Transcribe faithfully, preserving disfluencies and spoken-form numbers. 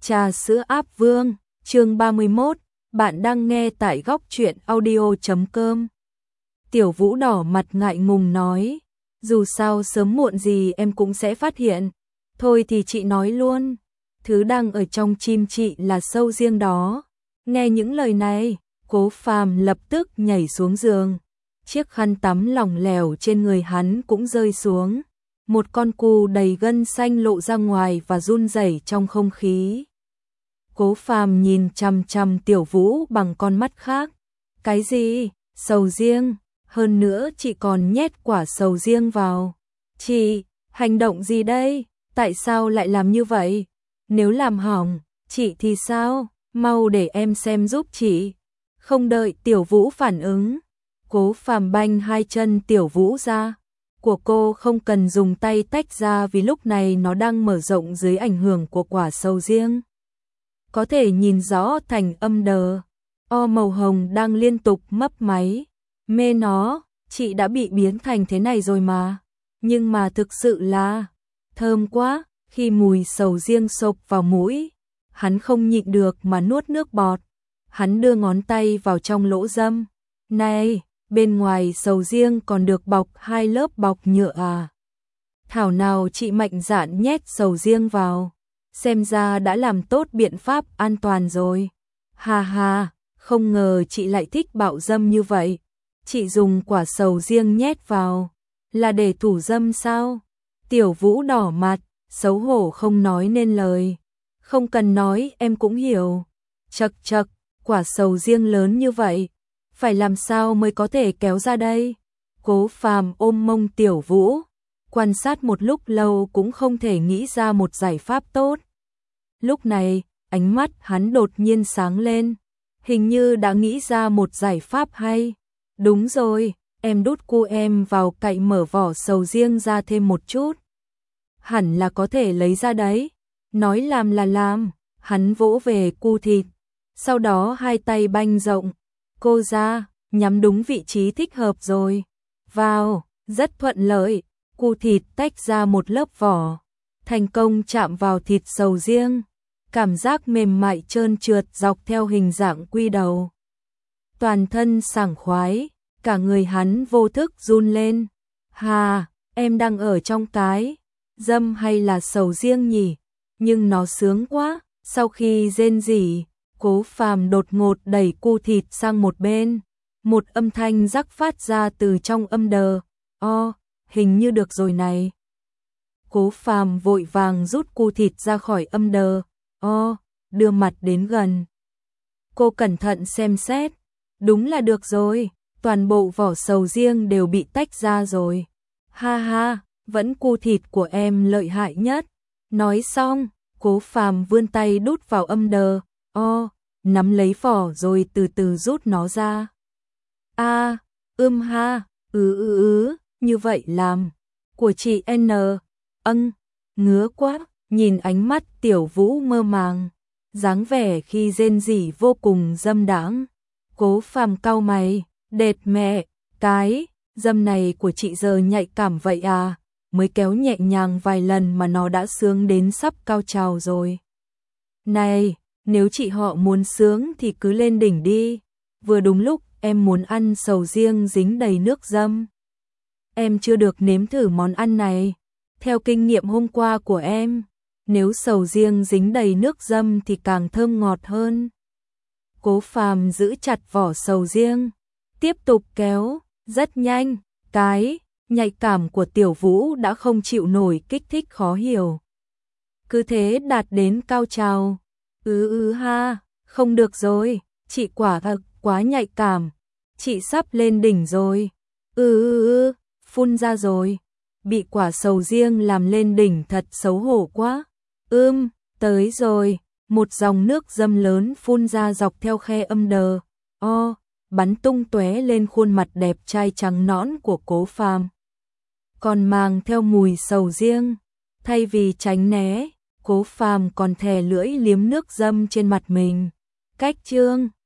Trà sữa áp vương, chương ba mươi mốt, bạn đang nghe tại góc truyện audio chấm com. Tiểu Vũ đỏ mặt ngại ngùng nói, dù sao sớm muộn gì em cũng sẽ phát hiện. Thôi thì chị nói luôn, thứ đang ở trong chim chị là sâu riêng đó. Nghe những lời này, Cố Phàm lập tức nhảy xuống giường. Chiếc khăn tắm lỏng lẻo trên người hắn cũng rơi xuống. Một con cù đầy gân xanh lộ ra ngoài và run rẩy trong không khí. Cố Phàm nhìn chằm chằm Tiểu Vũ bằng con mắt khác. Cái gì? Sầu riêng? Hơn nữa chị còn nhét quả sầu riêng vào. Chị, hành động gì đây? Tại sao lại làm như vậy? Nếu làm hỏng, chị thì sao? Mau để em xem giúp chị. Không đợi Tiểu Vũ phản ứng, Cố Phàm banh hai chân Tiểu Vũ ra. Của cô không cần dùng tay tách ra vì lúc này nó đang mở rộng dưới ảnh hưởng của quả sầu riêng. Có thể nhìn rõ thành âm đờ. O màu hồng đang liên tục mấp máy. Mê nó, chị đã bị biến thành thế này rồi mà. Nhưng mà thực sự là thơm quá. Khi mùi sầu riêng xộc vào mũi, hắn không nhịn được mà nuốt nước bọt. Hắn đưa ngón tay vào trong lỗ râm. Này, bên ngoài sầu riêng còn được bọc hai lớp bọc nhựa à? Thảo nào chị mạnh dạn nhét sầu riêng vào. Xem ra đã làm tốt biện pháp an toàn rồi. Ha ha, không ngờ chị lại thích bạo dâm như vậy. Chị dùng quả sầu riêng nhét vào là để thủ dâm sao? Tiểu Vũ đỏ mặt, xấu hổ không nói nên lời. Không cần nói em cũng hiểu. Chậc chậc, quả sầu riêng lớn như vậy, phải làm sao mới có thể kéo ra đây? Cố Phàm ôm mông Tiểu Vũ, quan sát một lúc lâu cũng không thể nghĩ ra một giải pháp tốt. Lúc này, ánh mắt hắn đột nhiên sáng lên, hình như đã nghĩ ra một giải pháp hay. Đúng rồi, em đút cu em vào cậy mở vỏ sầu riêng ra thêm một chút. Hẳn là có thể lấy ra đấy. Nói làm là làm, hắn vỗ về cu thịt, sau đó hai tay banh rộng, cô ra, nhắm đúng vị trí thích hợp rồi. Vào, rất thuận lợi, cu thịt tách ra một lớp vỏ, thành công chạm vào thịt sầu riêng. Cảm giác mềm mại trơn trượt dọc theo hình dạng quy đầu. Toàn thân sảng khoái, cả người hắn vô thức run lên. Hà, em đang ở trong cái dâm hay là sầu riêng nhỉ? Nhưng nó sướng quá. Sau khi rên rỉ, Cố Phàm đột ngột đẩy cu thịt sang một bên. Một âm thanh rắc phát ra từ trong âm đờ. O, hình như được rồi này. Cố Phàm vội vàng rút cu thịt ra khỏi âm đờ. O, đưa mặt đến gần. Cô cẩn thận xem xét. Đúng là được rồi, toàn bộ vỏ sầu riêng đều bị tách ra rồi. Ha ha, vẫn cu thịt của em lợi hại nhất. Nói xong, Cố Phàm vươn tay đút vào âm đờ. O, nắm lấy vỏ rồi từ từ rút nó ra. A, ưm ha, ứ ứ ứ, như vậy làm. Của chị N, âng, ngứa quá. Nhìn ánh mắt Tiểu Vũ mơ màng, dáng vẻ khi rên rỉ vô cùng dâm đãng. Cố Phàm cau mày, đệt mẹ, cái dâm này của chị giờ nhạy cảm vậy à? Mới kéo nhẹ nhàng vài lần mà nó đã sướng đến sắp cao trào rồi. Này, nếu chị họ muốn sướng thì cứ lên đỉnh đi. Vừa đúng lúc em muốn ăn sầu riêng dính đầy nước dâm. Em chưa được nếm thử món ăn này. Theo kinh nghiệm hôm qua của em, nếu sầu riêng dính đầy nước dâm thì càng thơm ngọt hơn. Cố Phàm giữ chặt vỏ sầu riêng, tiếp tục kéo, rất nhanh, cái nhạy cảm của Tiểu Vũ đã không chịu nổi kích thích khó hiểu. Cứ thế đạt đến cao trào. Ứ ứ ha, không được rồi, chị quả thực quá nhạy cảm. Chị sắp lên đỉnh rồi. Ư ư ư, phun ra rồi. Bị quả sầu riêng làm lên đỉnh thật xấu hổ quá. Ưm, tới rồi. Một dòng nước dâm lớn phun ra dọc theo khe âm đờ. O, bắn tung tóe lên khuôn mặt đẹp trai trắng nõn của Cố Phàm. Còn mang theo mùi sầu riêng. Thay vì tránh né, Cố Phàm còn thè lưỡi liếm nước dâm trên mặt mình. Cách chương